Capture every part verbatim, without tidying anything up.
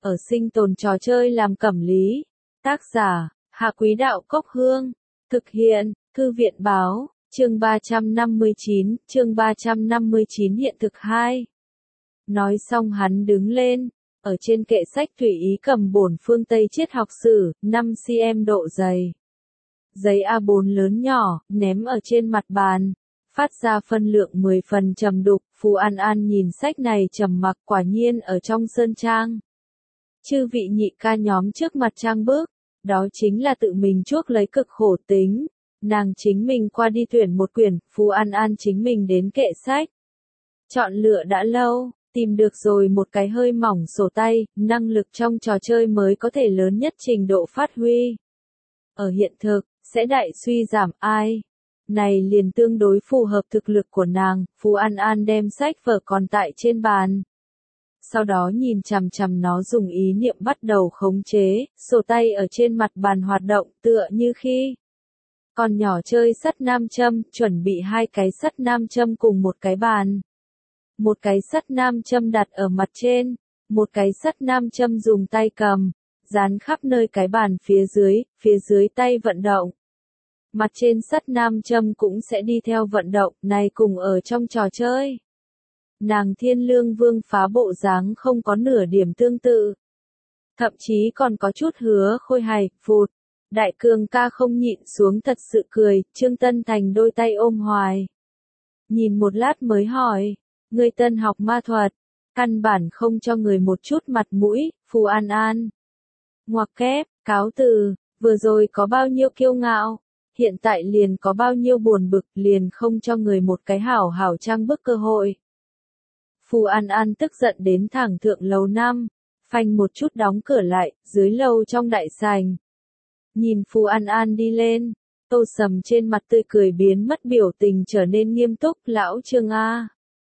ở sinh tồn trò chơi làm cẩm lý. Tác giả, Hạ Quý Đạo Cốc Hương. Thực hiện, Thư viện Báo, chương ba trăm năm mươi chín, chương ba trăm năm mươi chín hiện thực hai. Nói xong hắn đứng lên, ở trên kệ sách tùy ý cầm bổn phương Tây triết học sử, năm xăng-ti-mét độ dày. Giấy a bốn lớn nhỏ, ném ở trên mặt bàn, phát ra phân lượng mười phần trầm đục. Phù An An nhìn sách này trầm mặc, quả nhiên ở trong sơn trang. Chư vị nhị ca nhóm trước mặt trang bước, đó chính là tự mình chuốc lấy cực khổ tính. Nàng chính mình qua đi tuyển một quyển, Phù An An chính mình đến kệ sách. Chọn lựa đã lâu, tìm được rồi một cái hơi mỏng sổ tay, năng lực trong trò chơi mới có thể lớn nhất trình độ phát huy. Ở hiện thực, sẽ đại suy giảm ai. Này liền tương đối phù hợp thực lực của nàng. Phù An An đem sách vở còn tại trên bàn. Sau đó nhìn chằm chằm nó dùng ý niệm bắt đầu khống chế, sổ tay ở trên mặt bàn hoạt động tựa như khi còn nhỏ chơi sắt nam châm, chuẩn bị hai cái sắt nam châm cùng một cái bàn. Một cái sắt nam châm đặt ở mặt trên, một cái sắt nam châm dùng tay cầm, dán khắp nơi cái bàn phía dưới, phía dưới tay vận động. Mặt trên sắt nam châm cũng sẽ đi theo vận động, này cùng ở trong trò chơi. Nàng Thiên Lương Vương phá bộ dáng không có nửa điểm tương tự. Thậm chí còn có chút hứa khôi hài, phụt. Đại cường ca không nhịn xuống thật sự cười, Trương Tân Thành đôi tay ôm hoài. Nhìn một lát mới hỏi, người tân học ma thuật, căn bản không cho người một chút mặt mũi. Phù An An. Ngoặc kép, cáo từ, vừa rồi có bao nhiêu kiêu ngạo, hiện tại liền có bao nhiêu buồn bực, liền không cho người một cái hảo hảo trang bức cơ hội. Phù An An tức giận đến thẳng thượng lầu năm, phanh một chút đóng cửa lại, dưới lầu trong đại sảnh. Nhìn Phù An An đi lên, Tô Sầm trên mặt tươi cười biến mất, biểu tình trở nên nghiêm túc. Lão Trương A,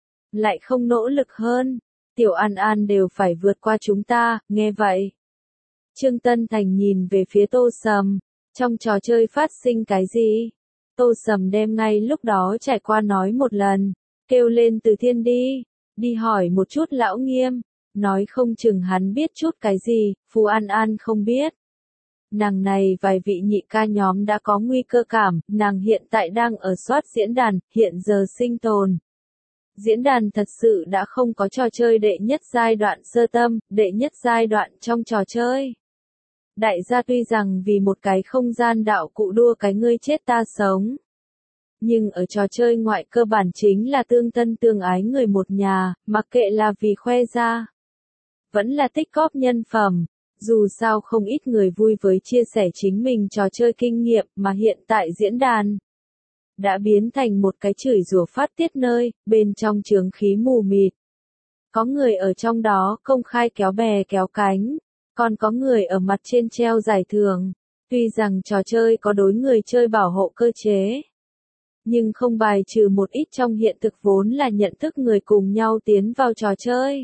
lại không nỗ lực hơn, tiểu An An đều phải vượt qua chúng ta. Nghe vậy, Trương Tân Thành nhìn về phía Tô Sầm, trong trò chơi phát sinh cái gì? Tô Sầm đem ngay lúc đó trải qua nói một lần, kêu lên Từ Thiên đi, đi hỏi một chút lão Nghiêm, nói không chừng hắn biết chút cái gì. Phù An An không biết. Nàng này vài vị nhị ca nhóm đã có nguy cơ cảm, nàng hiện tại đang ở soát diễn đàn, hiện giờ sinh tồn. Diễn đàn thật sự đã không có trò chơi đệ nhất giai đoạn sơ tâm, đệ nhất giai đoạn trong trò chơi. Đại gia tuy rằng vì một cái không gian đạo cụ đua cái ngươi chết ta sống. Nhưng ở trò chơi ngoại cơ bản chính là tương thân tương ái người một nhà, mặc kệ là vì khoe ra. Vẫn là tích góp nhân phẩm. Dù sao không ít người vui với chia sẻ chính mình trò chơi kinh nghiệm, mà hiện tại diễn đàn đã biến thành một cái chửi rủa phát tiết nơi, bên trong chướng khí mù mịt. Có người ở trong đó công khai kéo bè kéo cánh, còn có người ở mặt trên treo giải thưởng. Tuy rằng trò chơi có đối người chơi bảo hộ cơ chế, nhưng không bài trừ một ít trong hiện thực vốn là nhận thức người cùng nhau tiến vào trò chơi.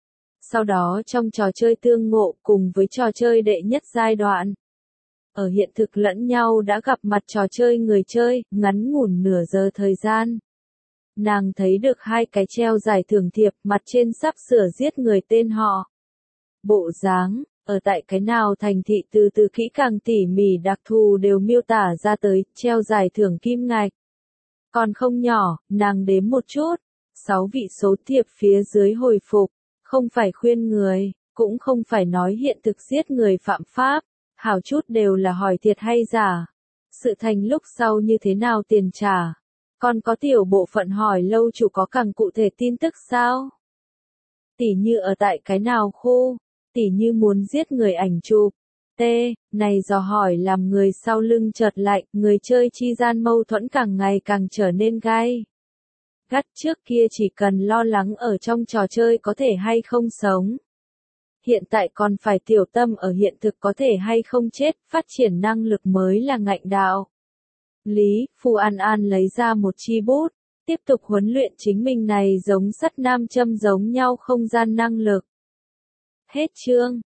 Sau đó trong trò chơi tương ngộ cùng với trò chơi đệ nhất giai đoạn. Ở hiện thực lẫn nhau đã gặp mặt trò chơi người chơi, ngắn ngủn nửa giờ thời gian. Nàng thấy được hai cái treo giải thưởng thiệp, mặt trên sắp sửa giết người tên họ. Bộ dáng, ở tại cái nào thành thị từ từ kỹ càng tỉ mỉ đặc thù đều miêu tả ra tới, treo giải thưởng kim ngạch. Còn không nhỏ, nàng đếm một chút, sáu vị số thiệp phía dưới hồi phục. Không phải khuyên người, cũng không phải nói hiện thực giết người phạm pháp, hảo chút đều là hỏi thiệt hay giả. Sự thành lúc sau như thế nào tiền trả. Còn có tiểu bộ phận hỏi lâu chủ có càng cụ thể tin tức sao? Tỉ như ở tại cái nào khu, tỉ như muốn giết người ảnh chụp. T, này dò hỏi làm người sau lưng chợt lạnh, người chơi chi gian mâu thuẫn càng ngày càng trở nên gai gắt. Trước kia chỉ cần lo lắng ở trong trò chơi có thể hay không sống. Hiện tại còn phải tiểu tâm ở hiện thực có thể hay không chết, phát triển năng lực mới là ngạnh đạo. Lý, Phù An An lấy ra một chi bút, tiếp tục huấn luyện chính mình này giống sắt nam châm giống nhau không gian năng lực. Hết chương.